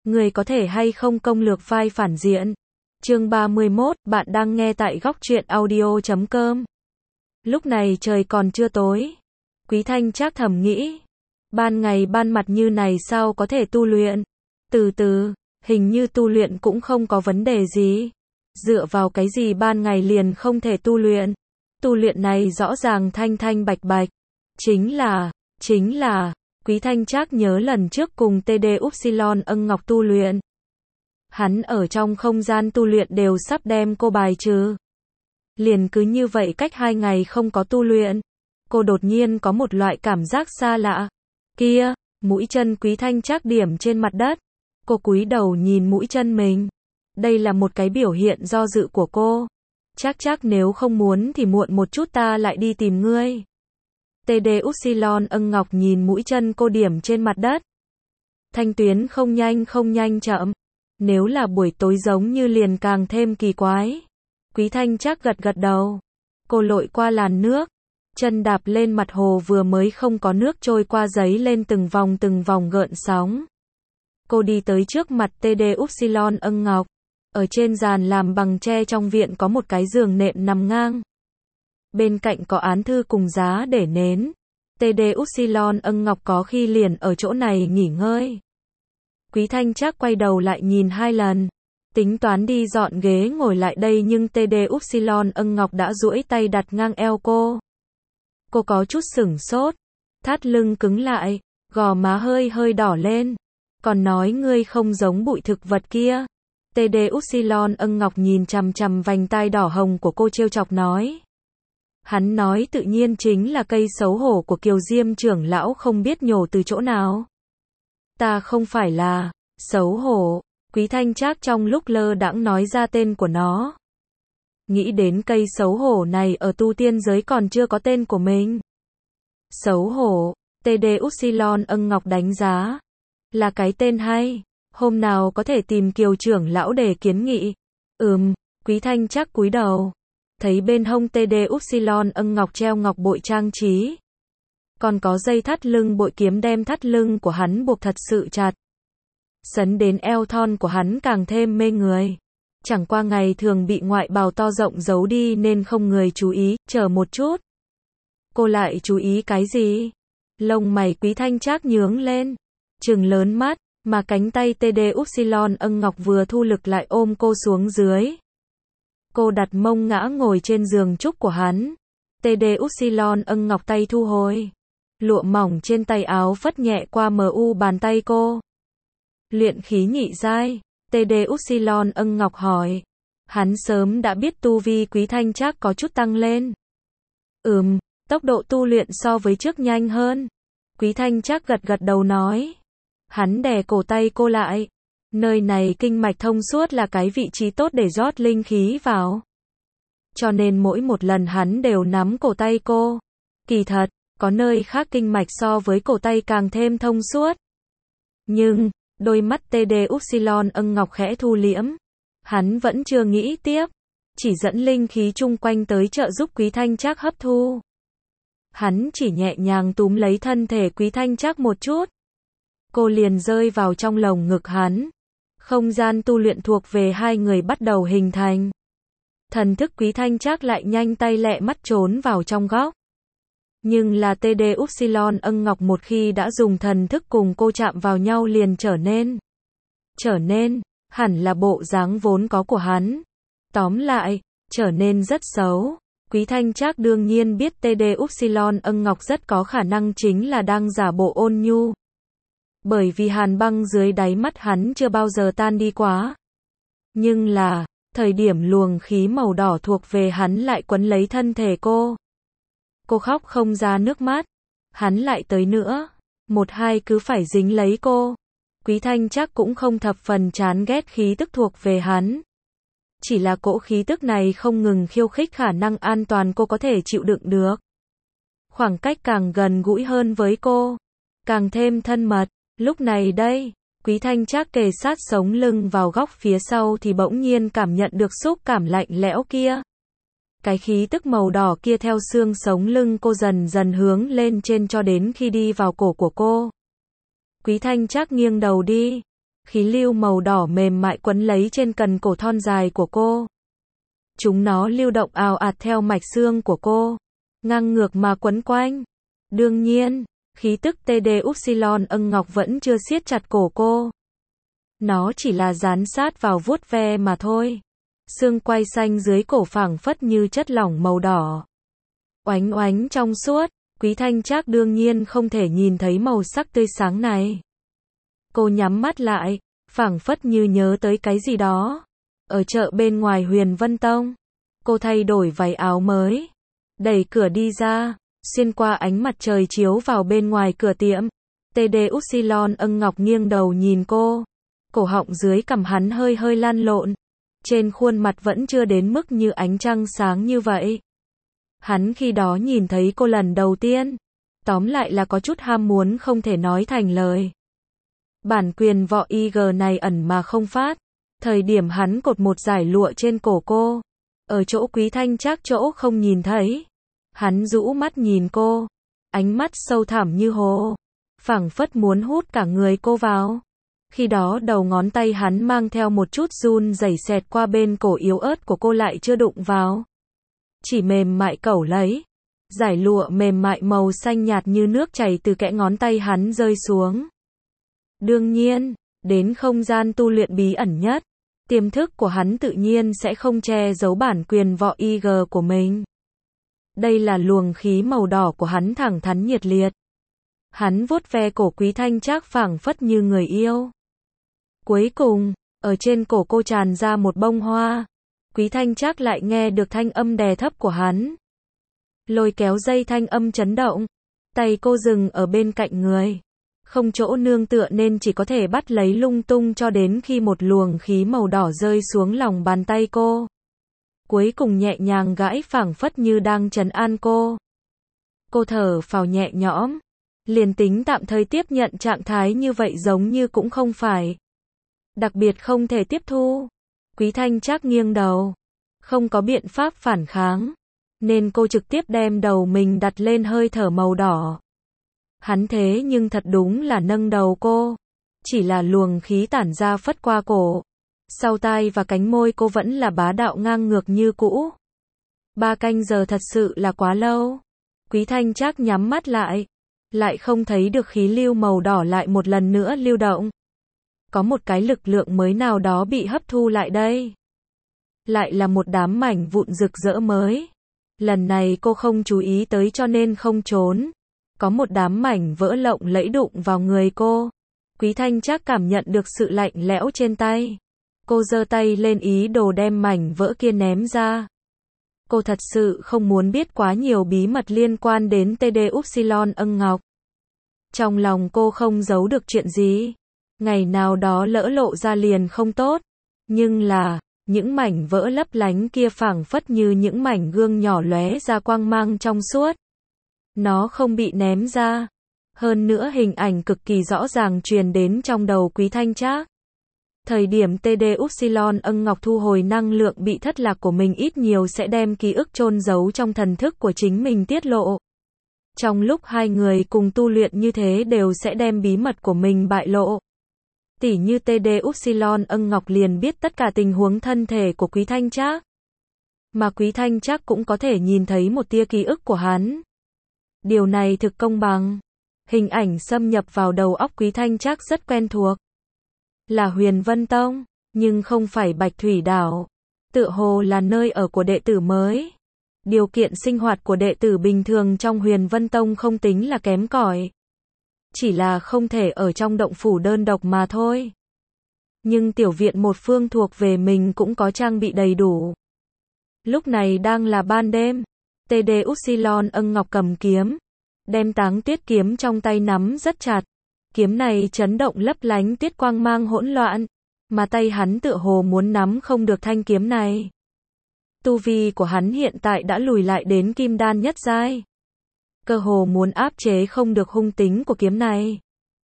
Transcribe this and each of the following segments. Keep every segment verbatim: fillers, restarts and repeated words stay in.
Người có thể hay không công lược vai phản diện. Chương ba mươi mốt, bạn đang nghe tại góc truyện audio chấm com. Lúc này trời còn chưa tối. Quý Thanh Trác thầm nghĩ. Ban ngày ban mặt như này sao có thể tu luyện? Từ từ, hình như tu luyện cũng không có vấn đề gì. Dựa vào cái gì ban ngày liền không thể tu luyện? Tu luyện này rõ ràng thanh thanh bạch bạch. Chính là, chính là, Quý Thanh Trác nhớ lần trước cùng tê đê Upsilon ân ngọc tu luyện. Hắn ở trong không gian tu luyện đều sắp đem cô bài trừ. Liền cứ như vậy cách hai ngày không có tu luyện. Cô đột nhiên có một loại cảm giác xa lạ. Kia, mũi chân Quý Thanh Trác điểm trên mặt đất. Cô cúi đầu nhìn mũi chân mình. Đây là một cái biểu hiện do dự của cô. Chắc chắc nếu không muốn thì muộn một chút ta lại đi tìm ngươi. tê đê Upsilon ân ngọc nhìn mũi chân cô điểm trên mặt đất. Thanh tuyến không nhanh không nhanh chậm. Nếu là buổi tối giống như liền càng thêm kỳ quái. Quý Thanh Trác gật gật đầu. Cô lội qua làn nước. Chân đạp lên mặt hồ vừa mới không có nước trôi qua giấy lên từng vòng từng vòng gợn sóng. Cô đi tới trước mặt tê đê Upsilon ân ngọc. Ở trên giàn làm bằng tre trong viện có một cái giường nệm nằm ngang. Bên cạnh có án thư cùng giá để nến. tê đê Upsilon ân ngọc có khi liền ở chỗ này nghỉ ngơi. Quý Thanh Trác quay đầu lại nhìn hai lần. Tính toán đi dọn ghế ngồi lại đây nhưng tê đê Upsilon ân ngọc đã duỗi tay đặt ngang eo cô. Cô có chút sửng sốt. Thắt lưng cứng lại. Gò má hơi hơi đỏ lên. Còn nói ngươi không giống bụi thực vật kia. tê đê Upsilon ân ngọc nhìn chằm chằm vành tai đỏ hồng của cô trêu chọc nói. Hắn nói tự nhiên chính là cây xấu hổ của Kiều Diêm trưởng lão không biết nhổ từ chỗ nào. Ta không phải là xấu hổ. Quý Thanh Trác trong lúc lơ đãng nói ra tên của nó. Nghĩ đến cây xấu hổ này ở tu tiên giới còn chưa có tên của mình. Xấu hổ, tê đê Upsilon ân ngọc đánh giá. Là cái tên hay. Hôm nào có thể tìm Kiều trưởng lão để kiến nghị. Ừm, Quý Thanh Trác cúi đầu. Thấy bên hông tê đê Upsilon ân ngọc treo ngọc bội trang trí. Còn có dây thắt lưng bội kiếm đem thắt lưng của hắn buộc thật sự chặt. Sấn đến eo thon của hắn càng thêm mê người. Chẳng qua ngày thường bị ngoại bào to rộng giấu đi nên không người chú ý, chờ một chút. Cô lại chú ý cái gì? Lông mày Quý Thanh Trác nhướng lên. Trừng lớn mắt, mà cánh tay tê đê Upsilon ân ngọc vừa thu lực lại ôm cô xuống dưới. Cô đặt mông ngã ngồi trên giường trúc của hắn. tê đê Upsilon ân ngọc tay thu hồi. Lụa mỏng trên tay áo phất nhẹ qua mờ u bàn tay cô. Luyện khí nhị giai, tê đê Upsilon ân ngọc hỏi. Hắn sớm đã biết tu vi Quý Thanh Trác có chút tăng lên. Ừm, tốc độ tu luyện so với trước nhanh hơn. Quý Thanh Trác gật gật đầu nói. Hắn đè cổ tay cô lại. Nơi này kinh mạch thông suốt là cái vị trí tốt để rót linh khí vào. Cho nên mỗi một lần hắn đều nắm cổ tay cô. Kỳ thật, có nơi khác kinh mạch so với cổ tay càng thêm thông suốt. Nhưng, đôi mắt tê đê Upsilon ân ngọc khẽ thu liễm. Hắn vẫn chưa nghĩ tiếp. Chỉ dẫn linh khí chung quanh tới trợ giúp Quý Thanh Trác hấp thu. Hắn chỉ nhẹ nhàng túm lấy thân thể Quý Thanh Trác một chút. Cô liền rơi vào trong lồng ngực hắn. Không gian tu luyện thuộc về hai người bắt đầu hình thành. Thần thức Quý Thanh Trác lại nhanh tay lẹ mắt trốn vào trong góc. Nhưng là tê đê Upsilon ân ngọc một khi đã dùng thần thức cùng cô chạm vào nhau liền trở nên. Trở nên, hẳn là bộ dáng vốn có của hắn. Tóm lại, trở nên rất xấu. Quý Thanh Trác đương nhiên biết tê đê Upsilon ân ngọc rất có khả năng chính là đang giả bộ ôn nhu. Bởi vì hàn băng dưới đáy mắt hắn chưa bao giờ tan đi quá. Nhưng là, thời điểm luồng khí màu đỏ thuộc về hắn lại quấn lấy thân thể cô. Cô khóc không ra nước mắt. Hắn lại tới nữa. Một hai cứ phải dính lấy cô. Quý Thanh Trác cũng không thập phần chán ghét khí tức thuộc về hắn. Chỉ là cỗ khí tức này không ngừng khiêu khích khả năng an toàn cô có thể chịu đựng được. Khoảng cách càng gần gũi hơn với cô. Càng thêm thân mật. Lúc này đây, Quý Thanh Trác kề sát sống lưng vào góc phía sau thì bỗng nhiên cảm nhận được xúc cảm lạnh lẽo kia. Cái khí tức màu đỏ kia theo xương sống lưng cô dần dần hướng lên trên cho đến khi đi vào cổ của cô. Quý Thanh Trác nghiêng đầu đi. khí lưu màu đỏ mềm mại quấn lấy trên cần cổ thon dài của cô. Chúng nó lưu động ào ạt theo mạch xương của cô, ngang ngược mà quấn quanh. Đương nhiên, khí tức tê đê upsilon ân ngọc vẫn chưa siết chặt cổ cô. Nó chỉ là dán sát vào vuốt ve mà thôi. Xương quai xanh dưới cổ phảng phất như chất lỏng màu đỏ. Oánh oánh trong suốt, Quý Thanh Trác đương nhiên không thể nhìn thấy màu sắc tươi sáng này. Cô nhắm mắt lại, phảng phất như nhớ tới cái gì đó. Ở chợ bên ngoài Huyền Vân Tông, cô thay đổi váy áo mới, đẩy cửa đi ra, xuyên qua ánh mặt trời chiếu vào bên ngoài cửa tiệm. tê đê upsilon ân ngọc nghiêng đầu nhìn cô, cổ họng dưới cằm hắn hơi hơi lăn lộn. Trên khuôn mặt vẫn chưa đến mức như ánh trăng sáng như vậy. Hắn khi đó nhìn thấy cô lần đầu tiên, tóm lại là có chút ham muốn không thể nói thành lời. Bản quyền võ i giê này ẩn mà không phát. Thời điểm hắn cột một dải lụa trên cổ cô, ở chỗ Quý Thanh Trác chỗ không nhìn thấy. Hắn rũ mắt nhìn cô, ánh mắt sâu thẳm như hồ, phảng phất muốn hút cả người cô vào. Khi đó đầu ngón tay hắn mang theo một chút run rẩy xẹt qua bên cổ yếu ớt của cô lại chưa đụng vào. Chỉ mềm mại cẩu lấy. Dải lụa mềm mại màu xanh nhạt như nước chảy từ kẽ ngón tay hắn rơi xuống. Đương nhiên, đến không gian tu luyện bí ẩn nhất, tiềm thức của hắn tự nhiên sẽ không che giấu bản quyền võ i giê của mình. Đây là luồng khí màu đỏ của hắn thẳng thắn nhiệt liệt. Hắn vuốt ve cổ Quý Thanh Trác phảng phất như người yêu. Cuối cùng, ở trên cổ cô tràn ra một bông hoa. Quý Thanh Trác lại nghe được thanh âm đè thấp của hắn. Lôi kéo dây thanh âm chấn động. Tay cô dừng ở bên cạnh người. Không chỗ nương tựa nên chỉ có thể bắt lấy lung tung cho đến khi một luồng khí màu đỏ rơi xuống lòng bàn tay cô. Cuối cùng nhẹ nhàng gãi phảng phất như đang trấn an cô. Cô thở phào nhẹ nhõm. Liền tính tạm thời tiếp nhận trạng thái như vậy giống như cũng không phải. Đặc biệt không thể tiếp thu. Quý Thanh Trác nghiêng đầu. Không có biện pháp phản kháng. Nên cô trực tiếp đem đầu mình đặt lên hơi thở màu đỏ. Hắn thế nhưng thật đúng là nâng đầu cô. Chỉ là luồng khí tản ra phất qua cổ. Sau tai và cánh môi cô vẫn là bá đạo ngang ngược như cũ. Ba canh giờ thật sự là quá lâu. Quý Thanh Trác nhắm mắt lại. Lại không thấy được khí lưu màu đỏ lại một lần nữa lưu động. Có một cái lực lượng mới nào đó bị hấp thu lại đây. Lại là một đám mảnh vụn rực rỡ mới. Lần này cô không chú ý tới cho nên không trốn. Có một đám mảnh vỡ lộng lẫy đụng vào người cô. Quý Thanh Trác cảm nhận được sự lạnh lẽo trên tay. Cô giơ tay lên ý đồ đem mảnh vỡ kia ném ra. Cô thật sự không muốn biết quá nhiều bí mật liên quan đến tê đê upsilon ân ngọc. Trong lòng cô không giấu được chuyện gì. Ngày nào đó lỡ lộ ra liền không tốt. Nhưng là, những mảnh vỡ lấp lánh kia phảng phất như những mảnh gương nhỏ lóe ra quang mang trong suốt. Nó không bị ném ra. Hơn nữa hình ảnh cực kỳ rõ ràng truyền đến trong đầu Quý Thanh Trác. Thời điểm tê đê upsilon ân ngọc thu hồi năng lượng bị thất lạc của mình ít nhiều sẽ đem ký ức chôn giấu trong thần thức của chính mình tiết lộ. Trong lúc hai người cùng tu luyện như thế đều sẽ đem bí mật của mình bại lộ. Tỉ như tê đê upsilon ân ngọc liền biết tất cả tình huống thân thể của Quý Thanh Trác. Mà Quý Thanh Trác cũng có thể nhìn thấy một tia ký ức của hắn. Điều này thực công bằng. Hình ảnh xâm nhập vào đầu óc Quý Thanh Trác rất quen thuộc. Là Huyền Vân Tông, nhưng không phải Bạch Thủy Đảo. Tựa hồ là nơi ở của đệ tử mới. Điều kiện sinh hoạt của đệ tử bình thường trong Huyền Vân Tông không tính là kém cỏi. Chỉ là không thể ở trong động phủ đơn độc mà thôi. Nhưng tiểu viện một phương thuộc về mình cũng có trang bị đầy đủ. Lúc này đang là ban đêm. tê đê upsilon ân ngọc cầm kiếm. Đem Táng Tuyết kiếm trong tay nắm rất chặt. Kiếm này chấn động lấp lánh tiết quang mang hỗn loạn. Mà tay hắn tựa hồ muốn nắm không được thanh kiếm này. Tu vi của hắn hiện tại đã lùi lại đến kim đan nhất giai. Cơ hồ muốn áp chế không được hung tính của kiếm này.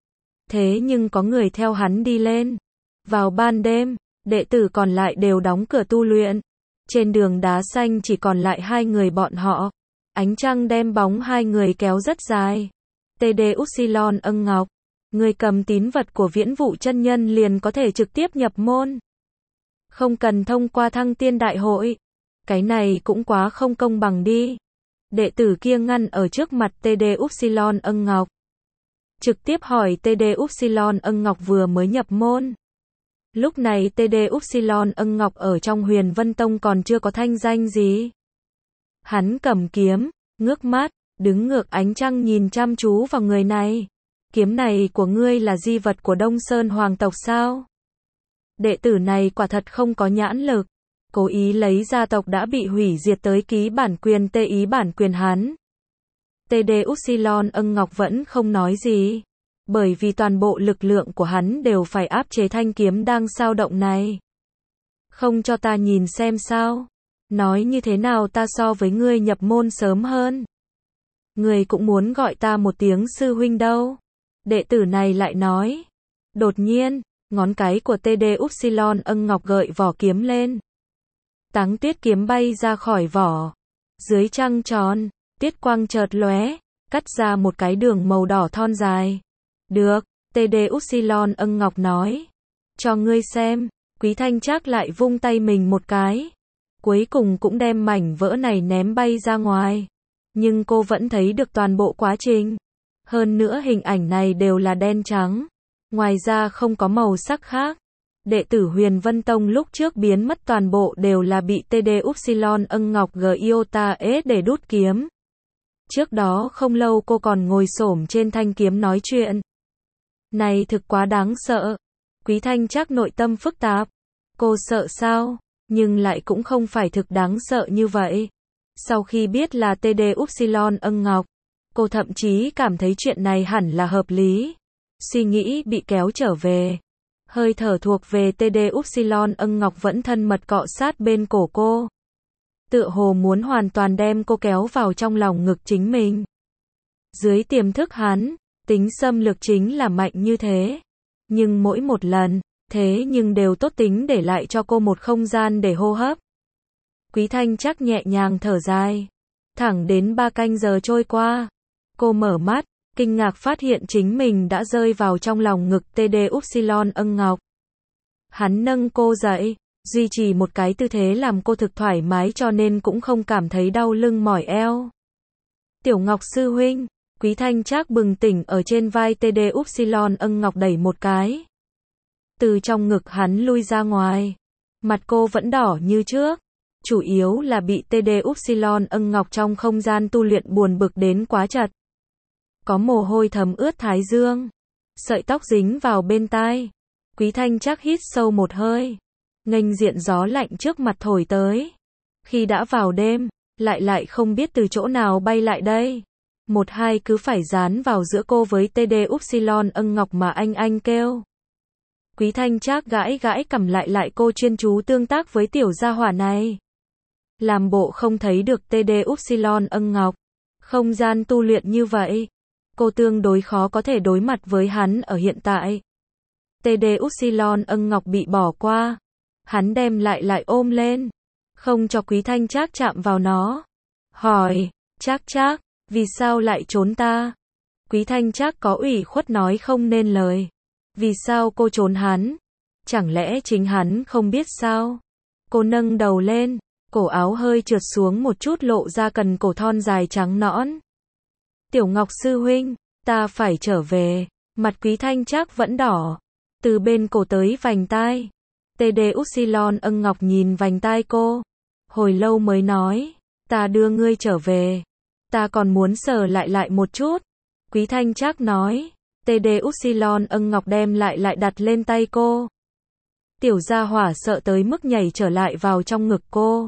Thế nhưng có người theo hắn đi lên. Vào ban đêm, đệ tử còn lại đều đóng cửa tu luyện. Trên đường đá xanh chỉ còn lại hai người bọn họ. Ánh trăng đem bóng hai người kéo rất dài. tê đê upsilon ân ngọc. Người cầm tín vật của Viễn Vũ chân nhân liền có thể trực tiếp nhập môn. Không cần thông qua thăng tiên đại hội. Cái này cũng quá không công bằng đi. Đệ tử kia ngăn ở trước mặt tê đê Upsilon Ân Ngọc. Trực tiếp hỏi tê đê Upsilon Ân Ngọc vừa mới nhập môn. Lúc này tê đê Upsilon Ân Ngọc ở trong Huyền Vân Tông còn chưa có thanh danh gì. Hắn cầm kiếm, ngước mắt, đứng ngược ánh trăng nhìn chăm chú vào người này. Kiếm này của ngươi là di vật của Đông Sơn Hoàng tộc sao? Đệ tử này quả thật không có nhãn lực. Cố ý lấy gia tộc đã bị hủy diệt tới ký bản quyền tê ý bản quyền hắn. tê đê Upsilon Ân Ngọc vẫn không nói gì. Bởi vì toàn bộ lực lượng của hắn đều phải áp chế thanh kiếm đang sao động này. Không cho ta nhìn xem sao? Nói như thế nào ta so với ngươi nhập môn sớm hơn? Ngươi cũng muốn gọi ta một tiếng sư huynh đâu? Đệ tử này lại nói. Đột nhiên, ngón cái của tê đê Upsilon Ân Ngọc gợi vỏ kiếm lên. Táng Tuyết kiếm bay ra khỏi vỏ. Dưới trăng tròn, tiết quang chợt lóe, cắt ra một cái đường màu đỏ thon dài. Được, tê đê Upsilon Ân Ngọc nói. Cho ngươi xem. Quý Thanh Trác lại vung tay mình một cái. Cuối cùng cũng đem mảnh vỡ này ném bay ra ngoài. Nhưng cô vẫn thấy được toàn bộ quá trình. Hơn nữa hình ảnh này đều là đen trắng. Ngoài ra không có màu sắc khác. Đệ tử Huyền Vân Tông lúc trước biến mất toàn bộ đều là bị tê đê Upsilon Ân Ngọc Giota S để đút kiếm. Trước đó không lâu cô còn ngồi xổm trên thanh kiếm nói chuyện. Này thực quá đáng sợ. Quý Thanh Trác nội tâm phức tạp. Cô sợ sao? Nhưng lại cũng không phải thực đáng sợ như vậy. Sau khi biết là tê đê Upsilon Ân Ngọc, cô thậm chí cảm thấy chuyện này hẳn là hợp lý. Suy nghĩ bị kéo trở về. Hơi thở thuộc về tê đê Upsilon Ân Ngọc vẫn thân mật cọ sát bên cổ cô. Tựa hồ muốn hoàn toàn đem cô kéo vào trong lòng ngực chính mình. Dưới tiềm thức hắn, tính xâm lược chính là mạnh như thế. Nhưng mỗi một lần, thế nhưng đều tốt tính để lại cho cô một không gian để hô hấp. Quý Thanh Trác nhẹ nhàng thở dài. Thẳng đến ba canh giờ trôi qua. Cô mở mắt, kinh ngạc phát hiện chính mình đã rơi vào trong lòng ngực tê đê Upsilon Ân Ngọc. Hắn nâng cô dậy, duy trì một cái tư thế làm cô thực thoải mái cho nên cũng không cảm thấy đau lưng mỏi eo. Tiểu Ngọc sư huynh, Quý Thanh Trác bừng tỉnh ở trên vai tê đê Upsilon Ân Ngọc đẩy một cái. Từ trong ngực hắn lui ra ngoài. Mặt cô vẫn đỏ như trước. Chủ yếu là bị tê đê Upsilon Ân Ngọc trong không gian tu luyện buồn bực đến quá chật. Có mồ hôi thấm ướt thái dương. Sợi tóc dính vào bên tai. Quý Thanh Trác hít sâu một hơi. Nghênh diện gió lạnh trước mặt thổi tới. Khi đã vào đêm, lại lại không biết từ chỗ nào bay lại đây. Một hai cứ phải dán vào giữa cô với tê đê Upsilon Ân Ngọc mà anh anh kêu. Quý Thanh Trác gãi gãi cầm lại lại cô chuyên chú tương tác với tiểu gia hỏa này. Làm bộ không thấy được tê đê Upsilon Ân Ngọc. Không gian tu luyện như vậy. Cô tương đối khó có thể đối mặt với hắn ở hiện tại. tê đê Upsilon Ân Ngọc bị bỏ qua. Hắn đem lại lại ôm lên. Không cho Quý Thanh Trác chạm vào nó. Hỏi, Trác Trác, vì sao lại trốn ta? Quý Thanh Trác có ủy khuất nói không nên lời. Vì sao cô trốn hắn? Chẳng lẽ chính hắn không biết sao? Cô nâng đầu lên, cổ áo hơi trượt xuống một chút lộ ra cần cổ thon dài trắng nõn. Tiểu Ngọc sư huynh, ta phải trở về. Mặt Quý Thanh Trác vẫn đỏ. Từ bên cổ tới vành tai. tê đê Upsilon Ân Ngọc nhìn vành tai cô. Hồi lâu mới nói, ta đưa ngươi trở về. Ta còn muốn sờ lại lại một chút. Quý Thanh Trác nói. tê đê Upsilon Ân Ngọc đem lại lại đặt lên tay cô. Tiểu gia hỏa sợ tới mức nhảy trở lại vào trong ngực cô.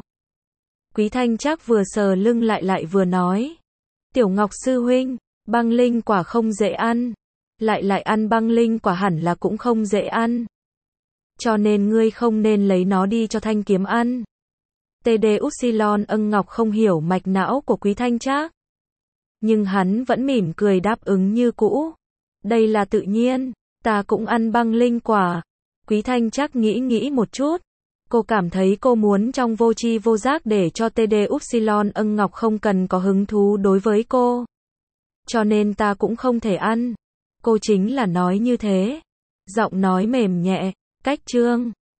Quý Thanh Trác vừa sờ lưng lại lại vừa nói. Tiểu Ngọc sư huynh, băng linh quả không dễ ăn. Lại lại ăn băng linh quả hẳn là cũng không dễ ăn. Cho nên ngươi không nên lấy nó đi cho Thanh Kiếm ăn. tê đê Upsilon Ân Ngọc không hiểu mạch não của Quý Thanh Trác. Nhưng hắn vẫn mỉm cười đáp ứng như cũ. Đây là tự nhiên, ta cũng ăn băng linh quả. Quý Thanh Trác nghĩ nghĩ một chút. Cô cảm thấy cô muốn trong vô tri vô giác để cho tê đê Upsilon Ân Ngọc không cần có hứng thú đối với cô. Cho nên ta cũng không thể ăn. Cô chính là nói như thế. Giọng nói mềm nhẹ, cách Trương